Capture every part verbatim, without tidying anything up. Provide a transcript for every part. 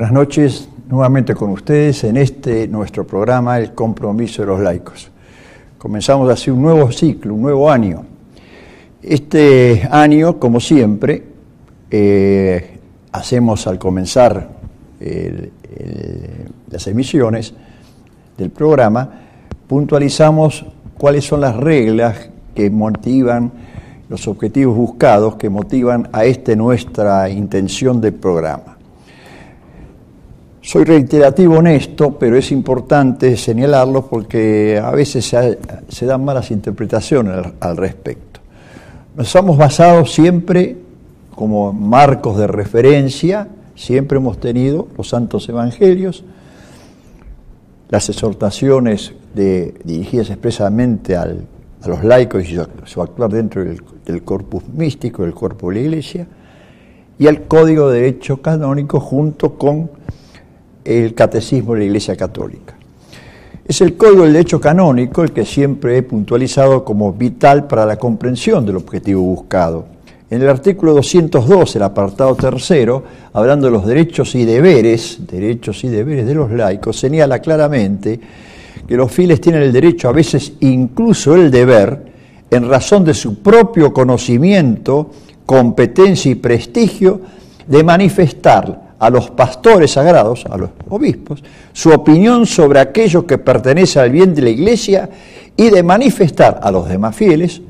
Buenas noches, nuevamente con ustedes en este nuestro programa El Compromiso de los Laicos. Comenzamos así un nuevo ciclo, un nuevo año. Este año, como siempre, eh, hacemos al comenzar el, el, las emisiones del programa, puntualizamos cuáles son las reglas que motivan los objetivos buscados, que motivan a esta nuestra intención del programa. Soy reiterativo en esto, pero es importante señalarlo porque a veces se, ha, se dan malas interpretaciones al, al respecto. Nos hemos basado siempre como marcos de referencia, siempre hemos tenido los santos evangelios, las exhortaciones de, dirigidas expresamente al, a los laicos y su, su actuar dentro del, del corpus místico, del cuerpo de la Iglesia, y el Código de Derecho Canónico junto con el Catecismo de la Iglesia Católica. Es el Código del Derecho Canónico el que siempre he puntualizado como vital para la comprensión del objetivo buscado. En el artículo doscientos dos, el apartado tercero, hablando de los derechos y deberes, derechos y deberes de los laicos, señala claramente que los fieles tienen el derecho, a veces incluso el deber, en razón de su propio conocimiento, competencia y prestigio, de manifestar a los pastores sagrados, a los obispos, su opinión sobre aquello que pertenece al bien de la Iglesia y de manifestar a los demás fieles,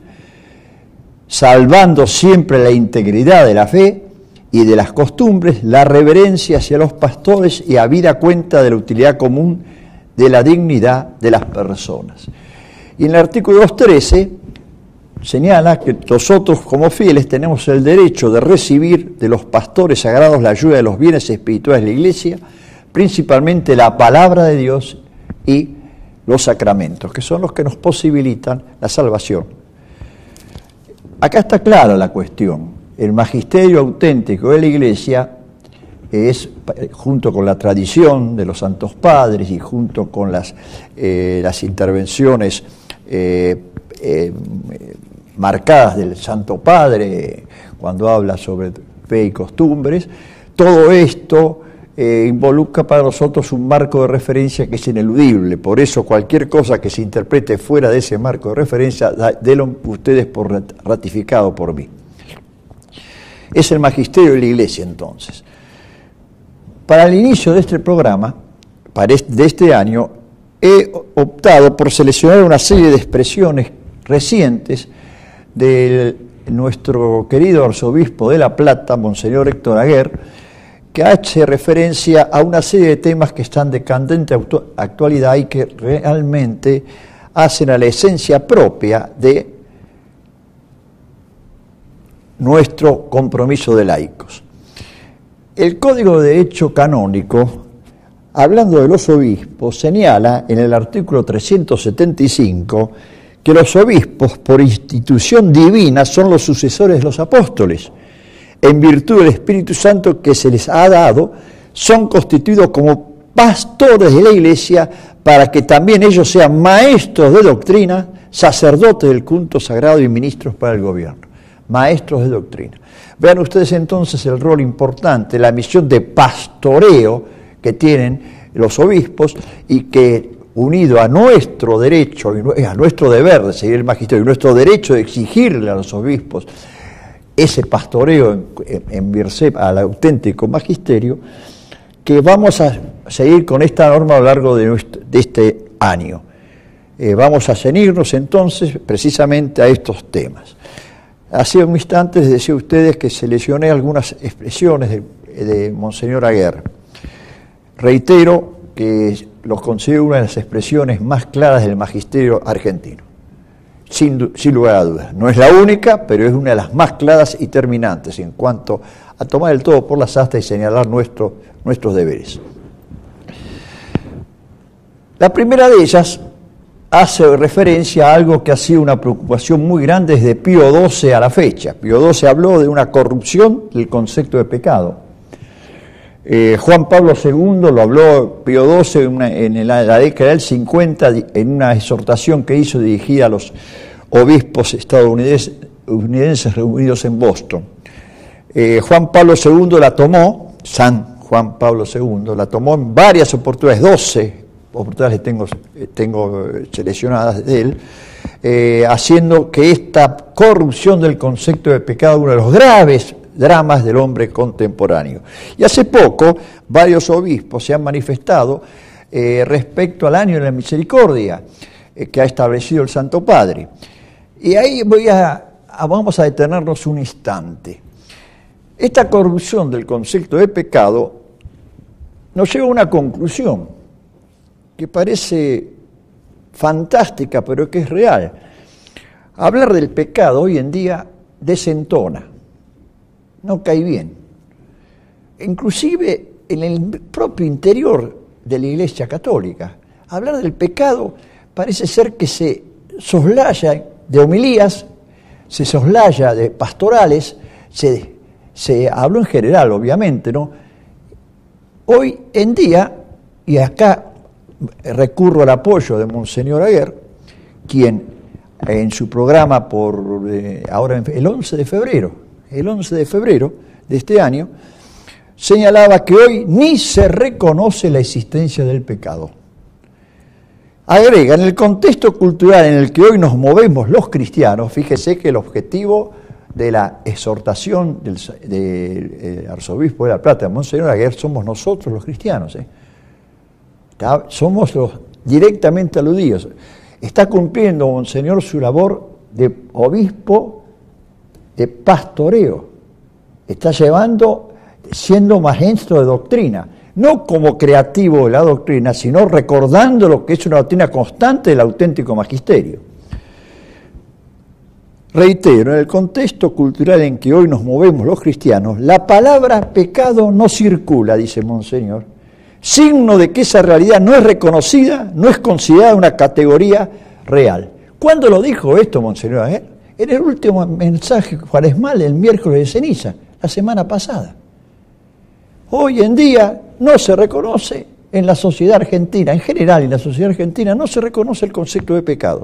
salvando siempre la integridad de la fe y de las costumbres, la reverencia hacia los pastores y habida cuenta de la utilidad común de la dignidad de las personas. Y en el artículo doscientos trece señala que nosotros como fieles tenemos el derecho de recibir de los pastores sagrados la ayuda de los bienes espirituales de la Iglesia, principalmente la palabra de Dios y los sacramentos, que son los que nos posibilitan la salvación. Acá está clara la cuestión. El magisterio auténtico de la Iglesia es, junto con la tradición de los santos padres y junto con las, eh, las intervenciones eh, eh, marcadas del Santo Padre cuando habla sobre fe y costumbres, todo esto eh, involucra para nosotros un marco de referencia que es ineludible. Por eso cualquier cosa que se interprete fuera de ese marco de referencia, denlo ustedes por ratificado por mí. Es el magisterio de la Iglesia entonces. Para el inicio de este programa, para este, de este año, he optado por seleccionar una serie de expresiones recientes de nuestro querido arzobispo de La Plata, Monseñor Héctor Aguer, que hace referencia a una serie de temas que están de candente actualidad y que realmente hacen a la esencia propia de nuestro compromiso de laicos. El Código de Derecho Canónico, hablando de los obispos, señala en el artículo trescientos setenta y cinco que los obispos, por institución divina, son los sucesores de los apóstoles. En virtud del Espíritu Santo que se les ha dado, son constituidos como pastores de la Iglesia para que también ellos sean maestros de doctrina, sacerdotes del culto sagrado y ministros para el gobierno. Maestros de doctrina. Vean ustedes entonces el rol importante, la misión de pastoreo que tienen los obispos y que, unido a nuestro derecho, a nuestro deber de seguir el magisterio, y nuestro derecho de exigirle a los obispos ese pastoreo en, en virtud al auténtico magisterio, que vamos a seguir con esta norma a lo largo de, nuestro, de este año. Eh, vamos a ceñirnos entonces precisamente a estos temas. Hace un instante les decía a ustedes que seleccioné algunas expresiones de, de Monseñor Aguer. Reitero que los considero una de las expresiones más claras del magisterio argentino, sin, sin lugar a dudas. No es la única, pero es una de las más claras y terminantes en cuanto a tomar el todo por las astas y señalar nuestro, nuestros deberes. La primera de ellas hace referencia a algo que ha sido una preocupación muy grande desde Pío doce a la fecha. Pío doce habló de una corrupción del concepto de pecado. Eh, Juan Pablo segundo lo habló Pío doce en, una, en la, la década del cincuenta en una exhortación que hizo dirigida a los obispos estadounidenses, estadounidenses reunidos en Boston. Eh, Juan Pablo segundo la tomó, San Juan Pablo segundo, la tomó en varias oportunidades, doce oportunidades tengo, tengo seleccionadas de él, eh, haciendo que esta corrupción del concepto de pecado uno de los graves dramas del hombre contemporáneo. Y hace poco varios obispos se han manifestado eh, respecto al año de la misericordia eh, que ha establecido el Santo Padre. Y ahí voy a, a, vamos a detenernos un instante. Esta corrupción del concepto de pecado nos lleva a una conclusión que parece fantástica, pero que es real. Hablar del pecado hoy en día desentona, no cae bien. Inclusive en el propio interior de la Iglesia Católica, hablar del pecado parece ser que se soslaya de homilías, se soslaya de pastorales, se, se habló en general, obviamente, ¿no? Hoy en día, y acá recurro al apoyo de Monseñor Aguer, quien en su programa por eh, ahora el once de febrero, el once de febrero de este año, señalaba que hoy ni se reconoce la existencia del pecado. Agrega, en el contexto cultural en el que hoy nos movemos los cristianos, fíjese que el objetivo de la exhortación del, del eh, arzobispo de La Plata, Monseñor Aguer, somos nosotros los cristianos, ¿eh? Está, somos los directamente aludidos. Está cumpliendo Monseñor su labor de obispo de pastoreo. Está llevando, siendo maestro de doctrina, no como creativo de la doctrina, sino recordando lo que es una doctrina constante del auténtico magisterio. Reitero, en el contexto cultural en que hoy nos movemos los cristianos, la palabra pecado no circula, dice Monseñor, signo de que esa realidad no es reconocida, no es considerada una categoría real. ¿Cuándo lo dijo esto, Monseñor? ¿Eh? En el último mensaje cuaresmal, el miércoles de ceniza, la semana pasada. Hoy en día no se reconoce en la sociedad argentina, en general en la sociedad argentina, no se reconoce el concepto de pecado.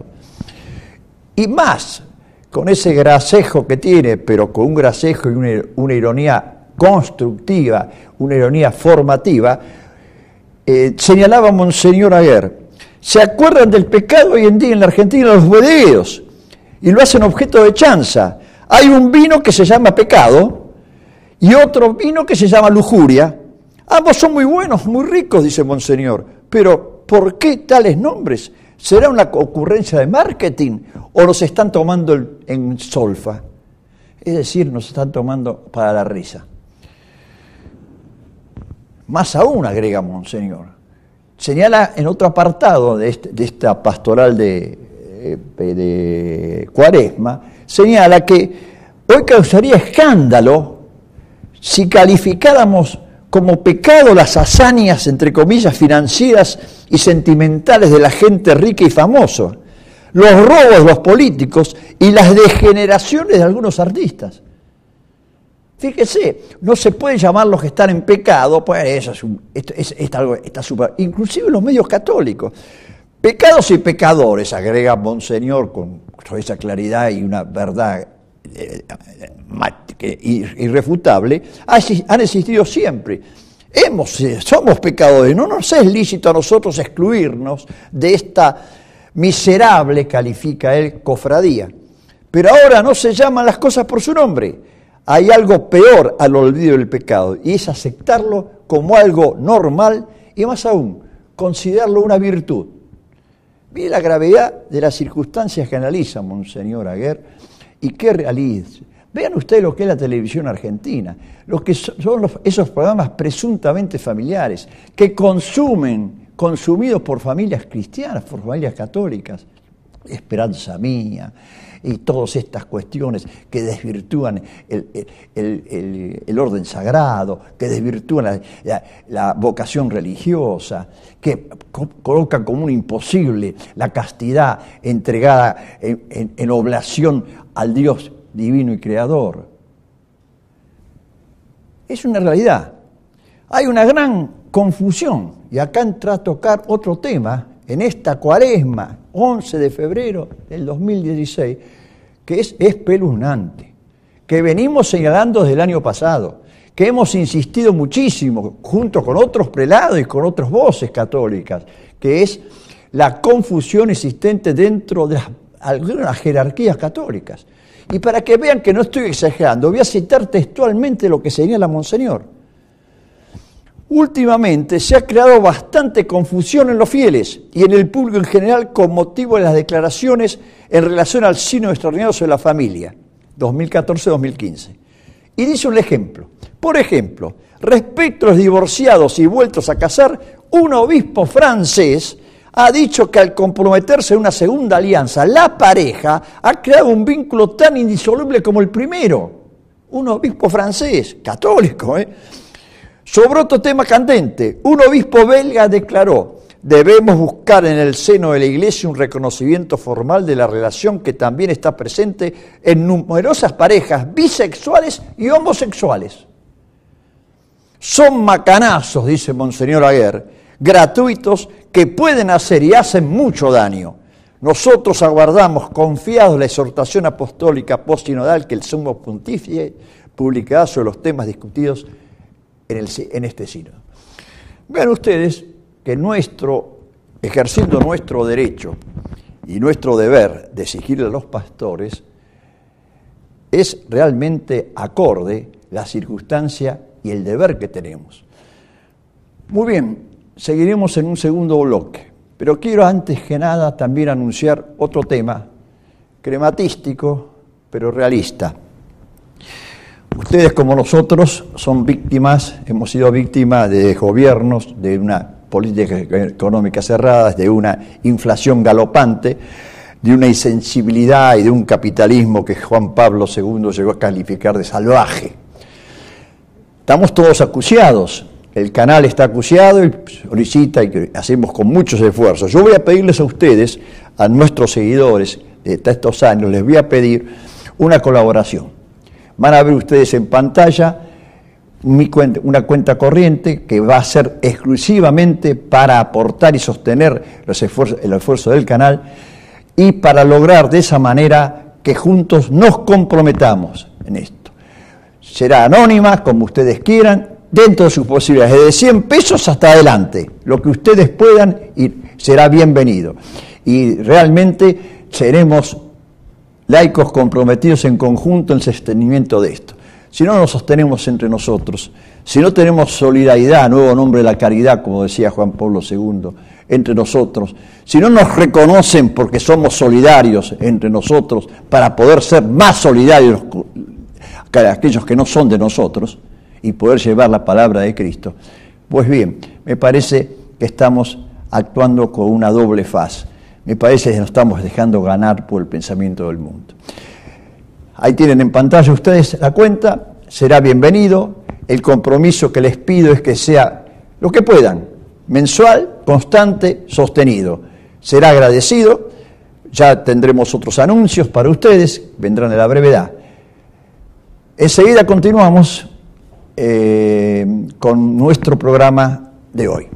Y más, con ese gracejo que tiene, pero con un gracejo y una, una ironía constructiva, una ironía formativa, eh, señalaba Monseñor Aguer, se acuerdan del pecado hoy en día en la Argentina los bodegueros y lo hacen objeto de chanza. Hay un vino que se llama pecado y otro vino que se llama lujuria. Ambos son muy buenos, muy ricos, dice Monseñor, pero ¿por qué tales nombres? ¿Será una ocurrencia de marketing o nos están tomando en solfa? Es decir, nos están tomando para la risa. Más aún, agrega Monseñor, señala en otro apartado de, este, de esta pastoral de, de Cuaresma, señala que hoy causaría escándalo si calificáramos como pecado las hazañas, entre comillas, financieras y sentimentales de la gente rica y famosa, los robos de los políticos y las degeneraciones de algunos artistas. Fíjese, no se puede llamar los que están en pecado, pues eso es, un, esto, es, es algo, está super, inclusive los medios católicos. Pecados y pecadores, agrega Monseñor con esa claridad y una verdad eh, irrefutable, han existido siempre. Hemos, somos pecadores, no nos es lícito a nosotros excluirnos de esta miserable, califica él, cofradía. Pero ahora no se llaman las cosas por su nombre. Hay algo peor al olvido del pecado, y es aceptarlo como algo normal y más aún, considerarlo una virtud. Mire la gravedad de las circunstancias que analiza Monseñor Aguer y que realiza. Vean ustedes lo que es la televisión argentina, lo que son los, esos programas presuntamente familiares que consumen, consumidos por familias cristianas, por familias católicas, Esperanza Mía y todas estas cuestiones que desvirtúan el, el, el, el orden sagrado, que desvirtúan la, la, la vocación religiosa, que co- colocan como un imposible la castidad entregada en, en, en oblación al Dios divino y creador. Es una realidad. Hay una gran confusión, y acá entra a tocar otro tema en esta Cuaresma, once de febrero del dos mil dieciséis, que es espeluznante, que venimos señalando desde el año pasado, que hemos insistido muchísimo, junto con otros prelados y con otras voces católicas, que es la confusión existente dentro de las, algunas jerarquías católicas. Y para que vean que no estoy exagerando, voy a citar textualmente lo que señala Monseñor. Últimamente se ha creado bastante confusión en los fieles y en el público en general con motivo de las declaraciones en relación al Sínodo Extraordinario sobre la Familia, dos mil catorce dos mil quince. Y dice un ejemplo. Por ejemplo, respecto a los divorciados y vueltos a casar, un obispo francés ha dicho que al comprometerse en una segunda alianza, la pareja ha creado un vínculo tan indisoluble como el primero. Un obispo francés, católico, ¿eh? Sobre otro tema candente, un obispo belga declaró: debemos buscar en el seno de la Iglesia un reconocimiento formal de la relación que también está presente en numerosas parejas bisexuales y homosexuales. Son macanazos, dice Monseñor Aguer, gratuitos que pueden hacer y hacen mucho daño. Nosotros aguardamos confiados la exhortación apostólica postsinodal que el Sumo Pontífice publicará sobre los temas discutidos en, el, en este sínodo. Vean ustedes que nuestro, ejerciendo nuestro derecho y nuestro deber de exigirle a los pastores, es realmente acorde la circunstancia y el deber que tenemos. Muy bien, seguiremos en un segundo bloque, pero quiero antes que nada también anunciar otro tema, crematístico, pero realista. Ustedes, como nosotros, son víctimas, hemos sido víctimas de gobiernos, de una política económica cerrada, de una inflación galopante, de una insensibilidad y de un capitalismo que Juan Pablo segundo llegó a calificar de salvaje. Estamos todos acuciados, el canal está acuciado y solicita y hacemos con muchos esfuerzos. Yo voy a pedirles a ustedes, a nuestros seguidores de estos años, les voy a pedir una colaboración. Van a ver ustedes en pantalla mi cuenta, una cuenta corriente que va a ser exclusivamente para aportar y sostener los esfuerzos, el esfuerzo del canal y para lograr de esa manera que juntos nos comprometamos en esto. Será anónima, como ustedes quieran, dentro de sus posibilidades, de cien pesos hasta adelante, lo que ustedes puedan y será bienvenido. Y realmente seremos laicos comprometidos en conjunto en el sostenimiento de esto. Si no nos sostenemos entre nosotros, si no tenemos solidaridad, nuevo nombre de la caridad, como decía Juan Pablo segundo, entre nosotros, si no nos reconocen porque somos solidarios entre nosotros para poder ser más solidarios que aquellos que no son de nosotros y poder llevar la palabra de Cristo, pues bien, me parece que estamos actuando con una doble faz. Me parece que nos estamos dejando ganar por el pensamiento del mundo. Ahí tienen en pantalla ustedes la cuenta, será bienvenido. El compromiso que les pido es que sea lo que puedan, mensual, constante, sostenido. Será agradecido, ya tendremos otros anuncios para ustedes, vendrán en la brevedad. Enseguida continuamos eh, con nuestro programa de hoy.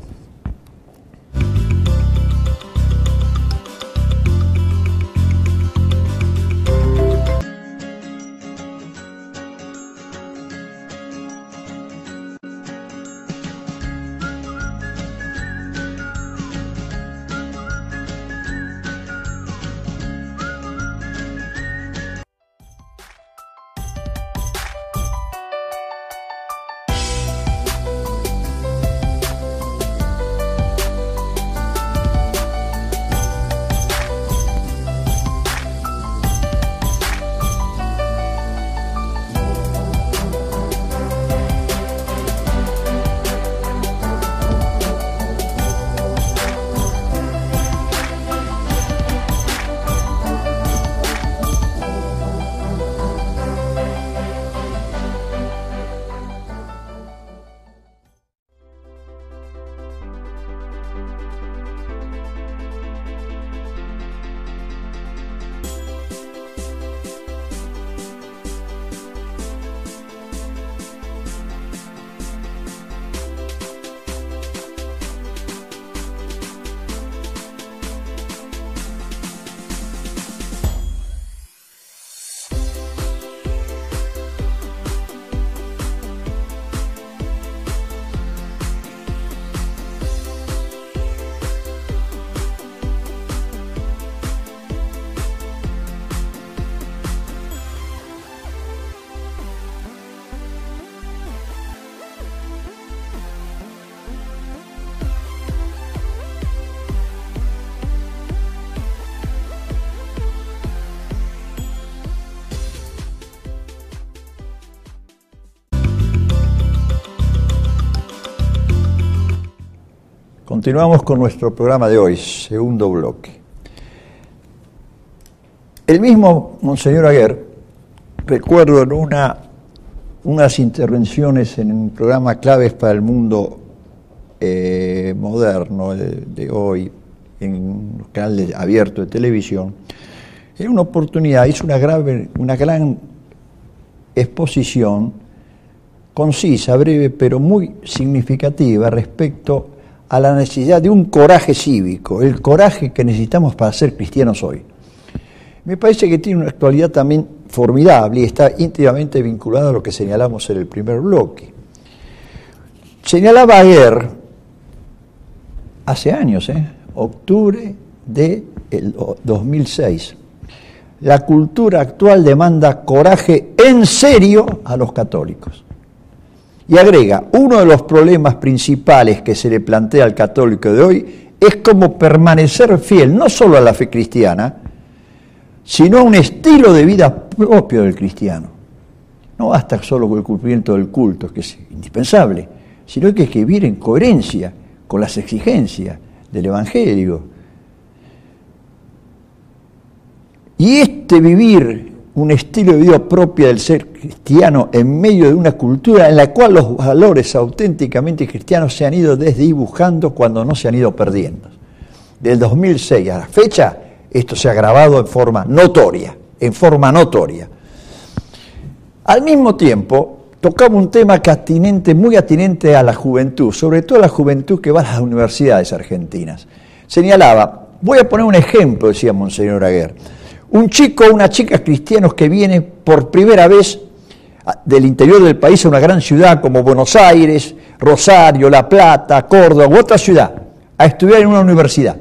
Continuamos con nuestro programa de hoy, segundo bloque. El mismo Monseñor Aguer, recuerdo en una, unas intervenciones en un programa Claves para el Mundo eh, Moderno de, de hoy, en un canal abierto de televisión, en una oportunidad hizo una, grave, una gran exposición, concisa, breve, pero muy significativa respecto a la necesidad de un coraje cívico, el coraje que necesitamos para ser cristianos hoy. Me parece que tiene una actualidad también formidable y está íntimamente vinculada a lo que señalamos en el primer bloque. Señalaba Aguer, hace años, ¿eh? octubre de el dos mil seis, la cultura actual demanda coraje en serio a los católicos. Y agrega, uno de los problemas principales que se le plantea al católico de hoy es cómo permanecer fiel no solo a la fe cristiana, sino a un estilo de vida propio del cristiano. No basta solo con el cumplimiento del culto, que es indispensable, sino que hay que vivir en coherencia con las exigencias del Evangelio. Y este vivir un estilo de vida propio del ser cristiano en medio de una cultura en la cual los valores auténticamente cristianos se han ido desdibujando cuando no se han ido perdiendo. Del dos mil seis a la fecha, esto se ha agravado en forma notoria, en forma notoria. Al mismo tiempo, tocaba un tema que atinente, muy atinente a la juventud, sobre todo a la juventud que va a las universidades argentinas. Señalaba, voy a poner un ejemplo, decía Monseñor Aguer, un chico o una chica cristianos que viene por primera vez del interior del país a una gran ciudad como Buenos Aires, Rosario, La Plata, Córdoba u otra ciudad, a estudiar en una universidad.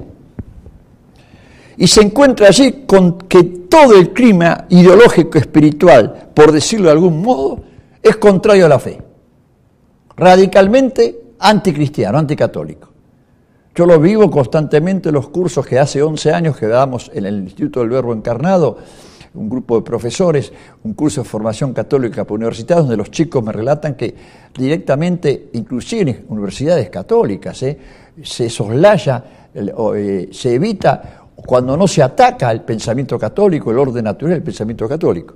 Y se encuentra allí con que todo el clima ideológico espiritual, por decirlo de algún modo, es contrario a la fe. Radicalmente anticristiano, anticatólico. Yo lo vivo constantemente en los cursos que hace once años que damos en el Instituto del Verbo Encarnado, un grupo de profesores, un curso de formación católica para universidades, donde los chicos me relatan que directamente, inclusive en universidades católicas, eh, se soslaya, eh, se evita, cuando no se ataca el pensamiento católico, el orden natural del pensamiento católico.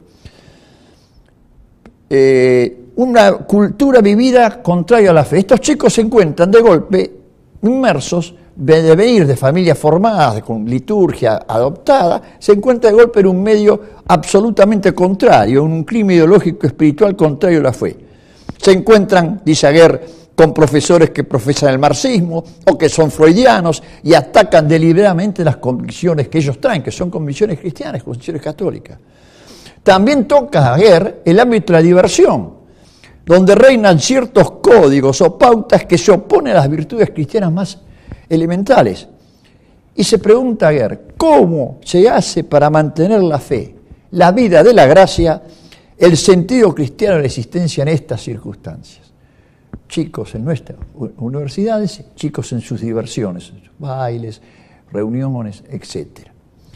Eh, una cultura vivida contraria a la fe. Estos chicos se encuentran de golpe inmersos, de venir de familias formadas, con liturgia adoptada, se encuentra de golpe en un medio absolutamente contrario, en un clima ideológico espiritual contrario a la fe. Se encuentran, dice Aguer, con profesores que profesan el marxismo o que son freudianos y atacan deliberadamente las convicciones que ellos traen, que son convicciones cristianas, convicciones católicas. También toca a Aguer el ámbito de la diversión, donde reinan ciertos códigos o pautas que se oponen a las virtudes cristianas más elementales. Y se pregunta Aguer, ¿cómo se hace para mantener la fe, la vida de la gracia, el sentido cristiano de la existencia en estas circunstancias? Chicos en nuestras universidades, chicos en sus diversiones, en sus bailes, reuniones, etcétera.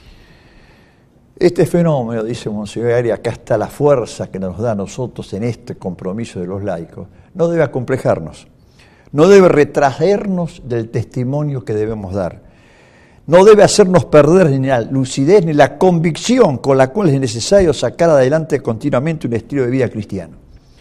Este fenómeno, dice Monseñor Aguer, y acá está la fuerza que nos da a nosotros en este compromiso de los laicos, no debe acomplejarnos, no debe retraernos del testimonio que debemos dar, no debe hacernos perder ni la lucidez ni la convicción con la cual es necesario sacar adelante continuamente un estilo de vida cristiano.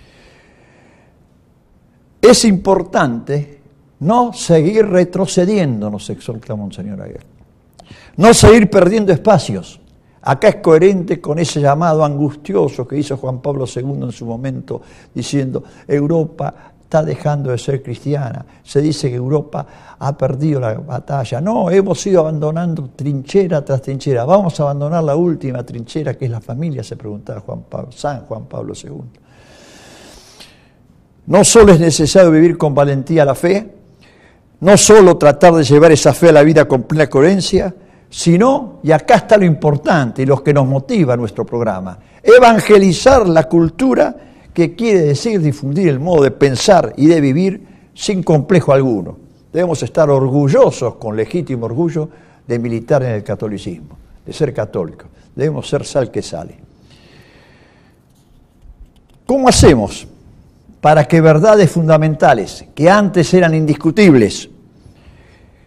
Es importante no seguir retrocediendo, nos exhorta Monseñor Aguer, no seguir perdiendo espacios. Acá es coherente con ese llamado angustioso que hizo Juan Pablo segundo en su momento, diciendo, Europa está dejando de ser cristiana. Se dice que Europa ha perdido la batalla. No, hemos ido abandonando trinchera tras trinchera. Vamos a abandonar la última trinchera, que es la familia, se preguntaba Juan Pablo, San Juan Pablo segundo. No solo es necesario vivir con valentía la fe, no solo tratar de llevar esa fe a la vida con plena coherencia, sino, y acá está lo importante y lo que nos motiva a nuestro programa, evangelizar la cultura, que quiere decir difundir el modo de pensar y de vivir sin complejo alguno. Debemos estar orgullosos, con legítimo orgullo, de militar en el catolicismo, de ser católicos. Debemos ser sal que sale. ¿Cómo hacemos para que verdades fundamentales, que antes eran indiscutibles,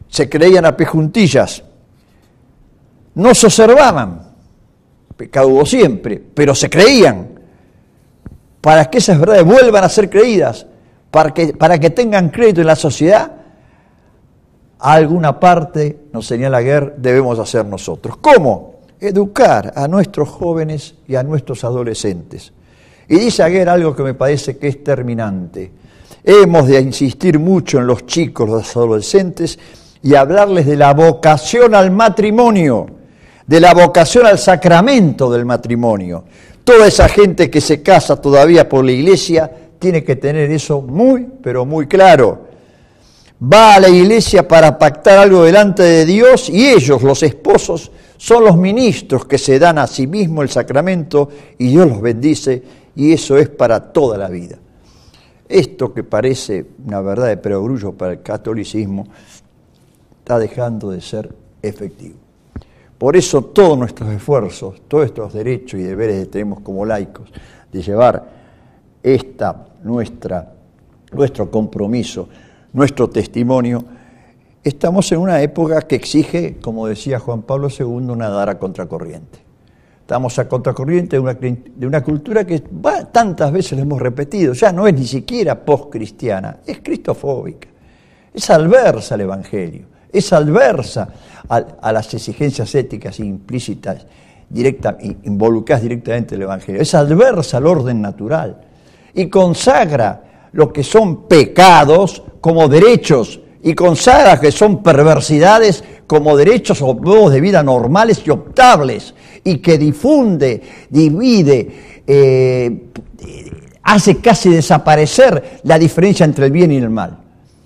se creían a pie juntillas, no se observaban, pecado hubo siempre, pero se creían, para que esas verdades vuelvan a ser creídas, para que, para que tengan crédito en la sociedad, a alguna parte, nos señala Guerre, debemos hacer nosotros. ¿Cómo? Educar a nuestros jóvenes y a nuestros adolescentes. Y dice Guerre algo que me parece que es terminante. Hemos de insistir mucho en los chicos, los adolescentes, y hablarles de la vocación al matrimonio, de la vocación al sacramento del matrimonio. Toda esa gente que se casa todavía por la iglesia tiene que tener eso muy, pero muy claro. Va a la iglesia para pactar algo delante de Dios y ellos, los esposos, son los ministros que se dan a sí mismos el sacramento y Dios los bendice y eso es para toda la vida. Esto que parece una verdad de perogrullo para el catolicismo está dejando de ser efectivo. Por eso todos nuestros esfuerzos, todos estos derechos y deberes que tenemos como laicos de llevar esta nuestra, nuestro compromiso, nuestro testimonio, estamos en una época que exige, como decía Juan Pablo segundo, nadar a contracorriente. Estamos a contracorriente de una, de una cultura que va, tantas veces lo hemos repetido, ya no es ni siquiera postcristiana, es cristofóbica, es adversa al Evangelio, es adversa a, a las exigencias éticas implícitas, directa, involucradas directamente en el Evangelio, es adversa al orden natural y consagra lo que son pecados como derechos y consagra que son perversidades como derechos o modos de vida normales y optables y que difunde, divide, eh, hace casi desaparecer la diferencia entre el bien y el mal.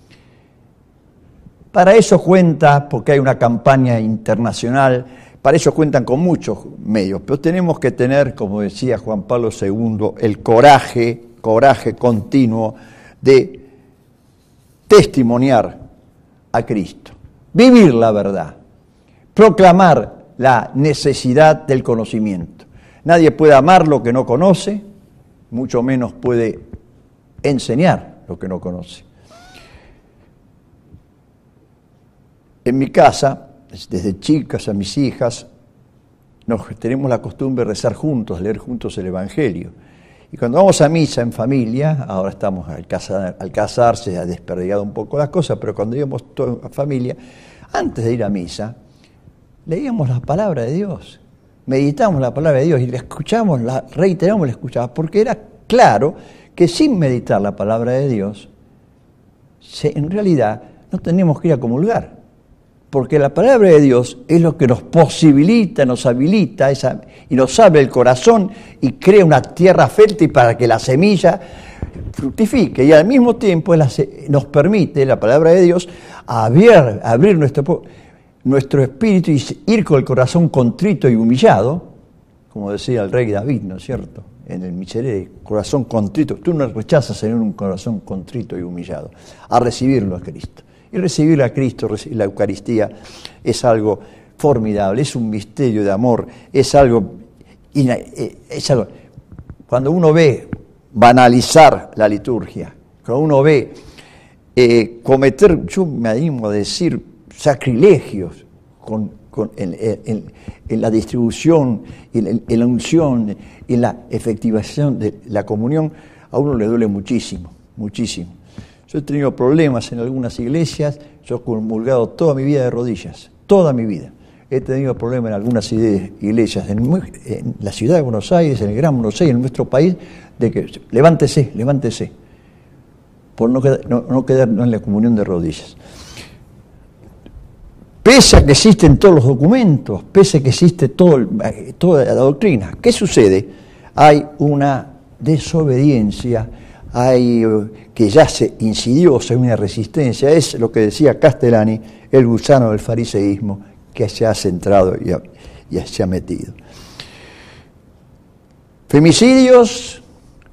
Para eso cuenta, porque hay una campaña internacional, para eso cuentan con muchos medios, pero tenemos que tener, como decía Juan Pablo segundo, el coraje, coraje continuo de testimoniar a Cristo, vivir la verdad, proclamar la necesidad del conocimiento. Nadie puede amar lo que no conoce, mucho menos puede enseñar lo que no conoce. En mi casa, desde chicas a mis hijas, nos tenemos la costumbre de rezar juntos, leer juntos el Evangelio. Y cuando vamos a misa en familia, ahora estamos al, casar, al casarse, se ha desperdigado un poco las cosas, pero cuando íbamos toda en familia, antes de ir a misa, leíamos la palabra de Dios, meditamos la palabra de Dios y la escuchamos, la reiteramos, la escuchamos, porque era claro que sin meditar la palabra de Dios, se, en realidad no tenemos que ir a comulgar. Porque la palabra de Dios es lo que nos posibilita, nos habilita esa, y nos abre el corazón y crea una tierra fértil para que la semilla fructifique. Y al mismo tiempo la, nos permite, la palabra de Dios, abrir, abrir nuestro, nuestro espíritu y ir con el corazón contrito y humillado, como decía el rey David, ¿no es cierto? En el Miserere, corazón contrito. Tú no rechazas en un corazón contrito y humillado, a recibirlo a Cristo. Y recibir a Cristo, recibir la Eucaristía, es algo formidable, es un misterio de amor, es algo, es algo... Cuando uno ve banalizar la liturgia, cuando uno ve eh, cometer, yo me animo a decir, sacrilegios con, con, en, en, en la distribución, en, en la unción, en la efectivación de la comunión, a uno le duele muchísimo, muchísimo. Yo he tenido problemas en algunas iglesias, yo he comulgado toda mi vida de rodillas, toda mi vida. He tenido problemas en algunas iglesias, en, en la ciudad de Buenos Aires, en el Gran Buenos Aires, en nuestro país, de que levántese, levántese, por no quedar, no, no quedar en la comunión de rodillas. Pese a que existen todos los documentos, pese a que existe todo, toda la doctrina, ¿qué sucede? Hay una desobediencia, hay que ya se insidiosa, hay una resistencia, es lo que decía Castellani, el gusano del fariseísmo que se ha centrado y, ha, y se ha metido. Femicidios,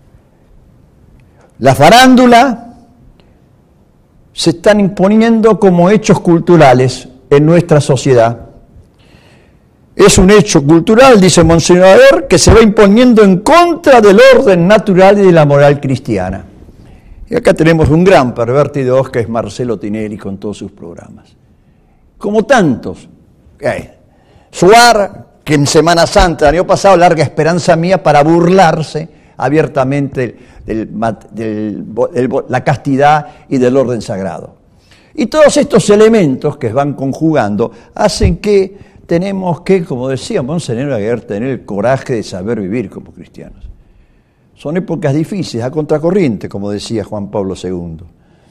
la farándula, se están imponiendo como hechos culturales en nuestra sociedad. Es un hecho cultural, dice Monseñor Ader, que se va imponiendo en contra del orden natural y de la moral cristiana. Y acá tenemos un gran pervertido que es Marcelo Tinelli con todos sus programas. como tantos. Eh, Suar, que en Semana Santa el año pasado, larga esperanza mía para burlarse abiertamente de la castidad y del orden sagrado. Y todos estos elementos que van conjugando hacen que tenemos que, como decía Monseñor Aguer, tener el coraje de saber vivir como cristianos. Son épocas difíciles, a contracorriente, como decía Juan Pablo segundo.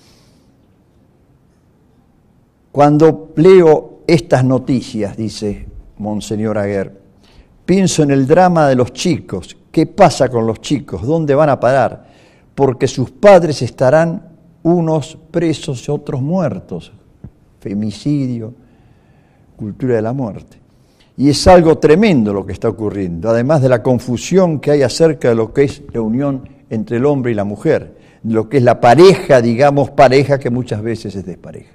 Cuando leo estas noticias, dice Monseñor Aguer, pienso en el drama de los chicos. ¿Qué pasa con los chicos? ¿Dónde van a parar? Porque sus padres estarán unos presos y otros muertos. Femicidio, cultura de la muerte. Y es algo tremendo lo que está ocurriendo, además de la confusión que hay acerca de lo que es la unión entre el hombre y la mujer, de lo que es la pareja, digamos pareja, que muchas veces es despareja.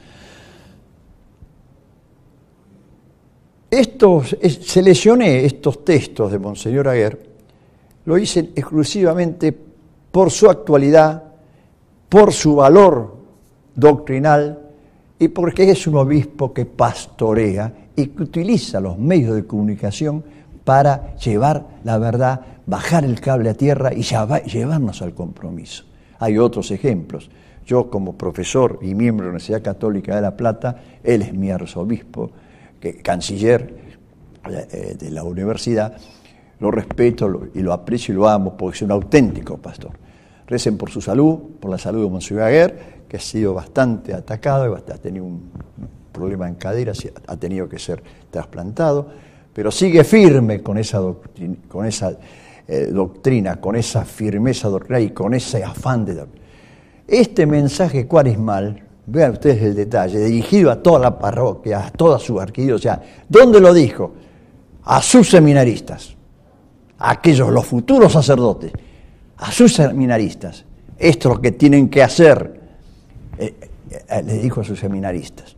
Estos, seleccioné estos textos de Monseñor Aguer, lo hice exclusivamente por su actualidad, por su valor doctrinal y porque es un obispo que pastorea y que utiliza los medios de comunicación para llevar la verdad, bajar el cable a tierra y llevarnos al compromiso. Hay otros ejemplos. Yo, como profesor y miembro de la Universidad Católica de La Plata, él es mi arzobispo, que, canciller eh, de la universidad, lo respeto lo, y lo aprecio y lo amo porque es un auténtico pastor. Recen por su salud, por la salud de Monseñor Aguer, que ha sido bastante atacado, ha tenido un problema en cadera, ha tenido que ser trasplantado, pero sigue firme con esa doctrina, con esa, eh, doctrina, con esa firmeza doctrinal y con ese afán de... Este mensaje cuaresmal, vean ustedes el detalle, dirigido a toda la parroquia, a toda su arquidiócesis, ¿dónde lo dijo? A sus seminaristas, a aquellos, los futuros sacerdotes, a sus seminaristas. Esto es lo que tienen que hacer, eh, eh, le dijo a sus seminaristas.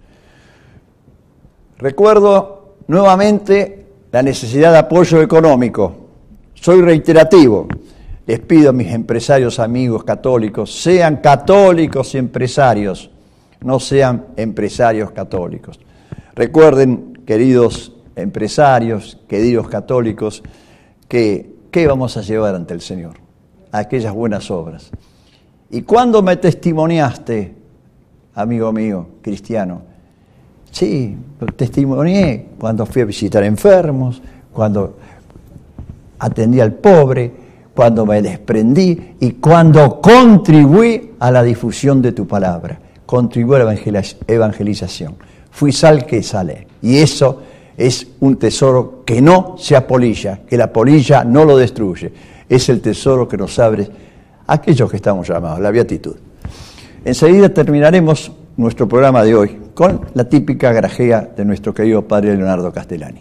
Recuerdo nuevamente la necesidad de apoyo económico. Soy reiterativo. Les pido a mis empresarios amigos católicos, sean católicos y empresarios, no sean empresarios católicos. Recuerden, queridos empresarios, queridos católicos, que ¿qué vamos a llevar ante el Señor? Aquellas buenas obras. ¿Y cuándo me testimoniaste, amigo mío, cristiano? Sí, testimonié cuando fui a visitar enfermos, cuando atendí al pobre, cuando me desprendí y cuando contribuí a la difusión de tu palabra, contribuí a la evangelización. Fui sal que sale. Y eso es un tesoro que no se apolilla, que la polilla no lo destruye. Es el tesoro que nos abre a aquellos que estamos llamados, la beatitud. Enseguida terminaremos nuestro programa de hoy con la típica grajea de nuestro querido padre Leonardo Castellani.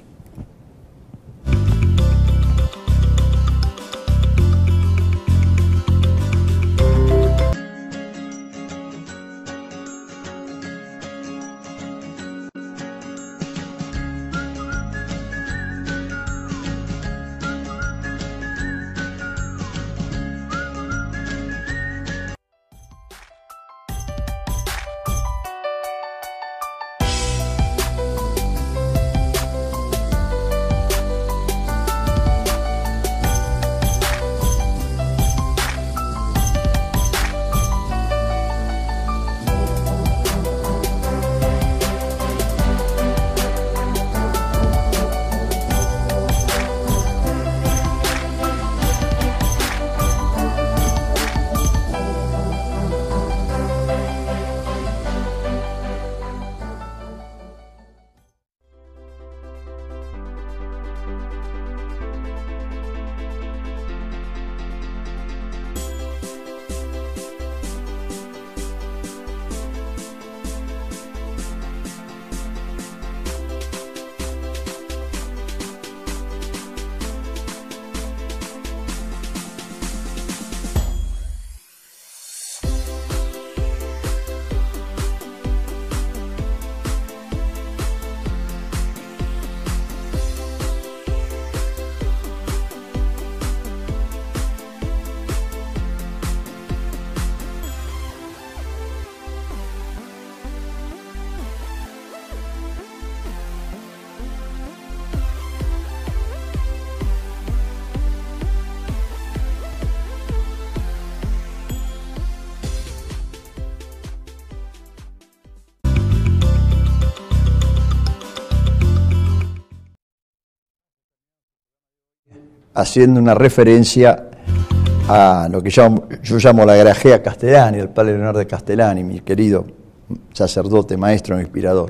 haciendo una referencia a lo que yo, yo llamo la grajea Castellani, el padre Leonardo de Castellani, mi querido sacerdote, maestro, inspirador.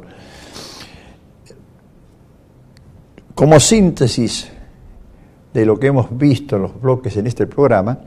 Como síntesis de lo que hemos visto en los bloques en este programa,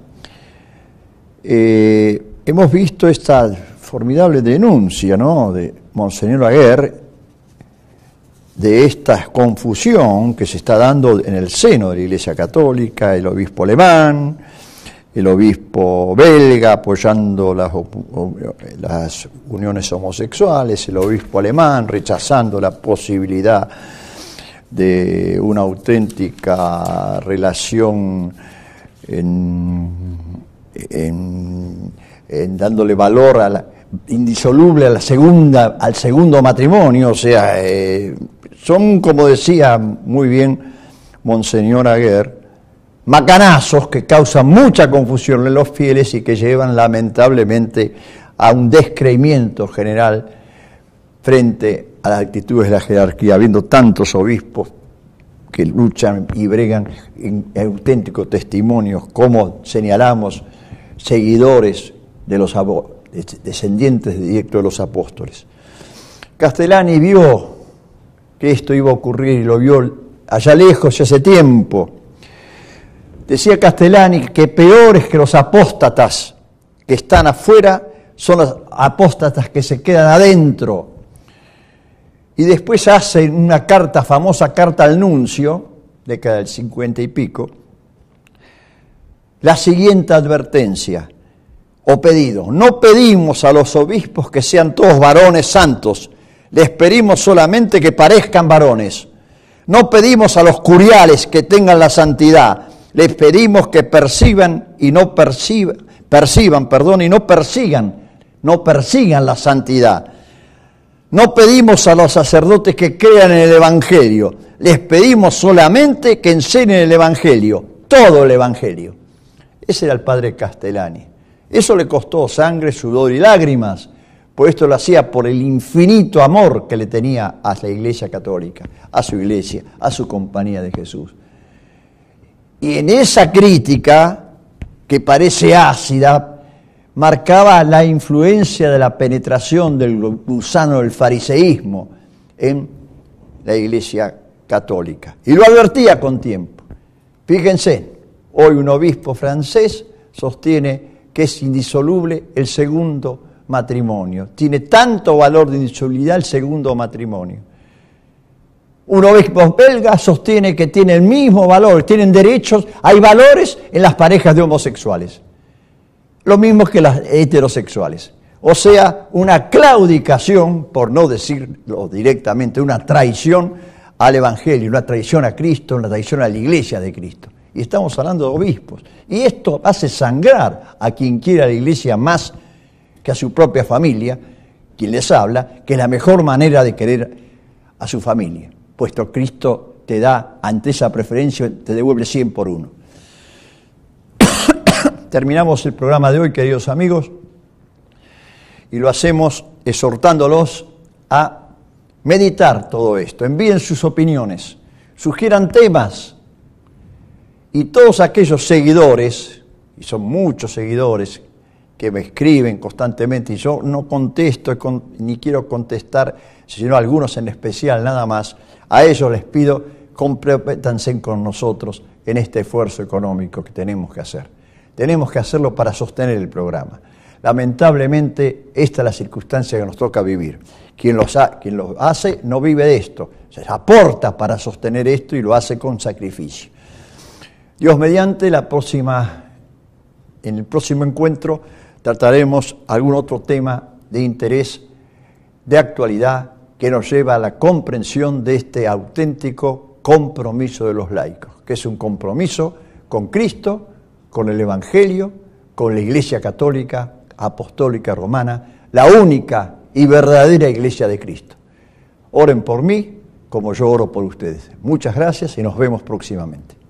eh, hemos visto esta formidable denuncia, ¿no?, de Monseñor Aguer, de esta confusión que se está dando en el seno de la Iglesia Católica, el obispo alemán, el obispo belga apoyando las, las uniones homosexuales, el obispo alemán rechazando la posibilidad de una auténtica relación en, en, en dándole valor a la, indisoluble a la segunda, al segundo matrimonio, o sea, eh, son, como decía muy bien Monseñor Aguer, macanazos que causan mucha confusión en los fieles y que llevan lamentablemente a un descreimiento general frente a las actitudes de la jerarquía, habiendo tantos obispos que luchan y bregan en auténticos testimonios, como señalamos, seguidores de los descendientes directos de los apóstoles. Castellani vio que esto iba a ocurrir y lo vio allá lejos y hace tiempo. Decía Castellani que peores que los apóstatas que están afuera son los apóstatas que se quedan adentro. Y después hace una carta, famosa carta al nuncio, década del cincuenta y pico, la siguiente advertencia o pedido: no pedimos a los obispos que sean todos varones santos, les pedimos solamente que parezcan varones. No pedimos a los curiales que tengan la santidad, les pedimos que perciban y no perciban, perciban, perdón, y no persigan, no persigan la santidad. No pedimos a los sacerdotes que crean en el Evangelio, les pedimos solamente que enseñen el Evangelio, todo el Evangelio. Ese era el padre Castellani. Eso le costó sangre, sudor y lágrimas, pues esto lo hacía por el infinito amor que le tenía a la Iglesia Católica, a su Iglesia, a su compañía de Jesús. Y en esa crítica, que parece ácida, marcaba la influencia de la penetración del gusano del fariseísmo en la Iglesia Católica. Y lo advertía con tiempo. Fíjense, hoy un obispo francés sostiene que es indisoluble el segundo matrimonio. Tiene tanto valor de indisolubilidad el segundo matrimonio. Un obispo belga sostiene que tiene el mismo valor, tienen derechos, hay valores en las parejas de homosexuales, lo mismo que las heterosexuales. O sea, una claudicación, por no decirlo directamente, una traición al Evangelio, una traición a Cristo, una traición a la Iglesia de Cristo. Y estamos hablando de obispos. Y esto hace sangrar a quien quiera la Iglesia más que a su propia familia, quien les habla, que es la mejor manera de querer a su familia, puesto Cristo te da, ante esa preferencia, te devuelve cien por uno. Terminamos el programa de hoy, queridos amigos, y lo hacemos exhortándolos a meditar todo esto. Envíen sus opiniones, sugieran temas, y todos aquellos seguidores, y son muchos seguidores, que me escriben constantemente, y yo no contesto ni quiero contestar, sino a algunos en especial, nada más, a ellos les pido, comprométanse con nosotros en este esfuerzo económico que tenemos que hacer. Tenemos que hacerlo para sostener el programa. Lamentablemente, esta es la circunstancia que nos toca vivir. Quien, los ha, quien lo hace no vive de esto, se aporta para sostener esto y lo hace con sacrificio. Dios mediante, la próxima, en el próximo encuentro trataremos algún otro tema de interés, de actualidad, que nos lleva a la comprensión de este auténtico compromiso de los laicos, que es un compromiso con Cristo, con el Evangelio, con la Iglesia Católica, Apostólica Romana, la única y verdadera Iglesia de Cristo. Oren por mí como yo oro por ustedes. Muchas gracias y nos vemos próximamente.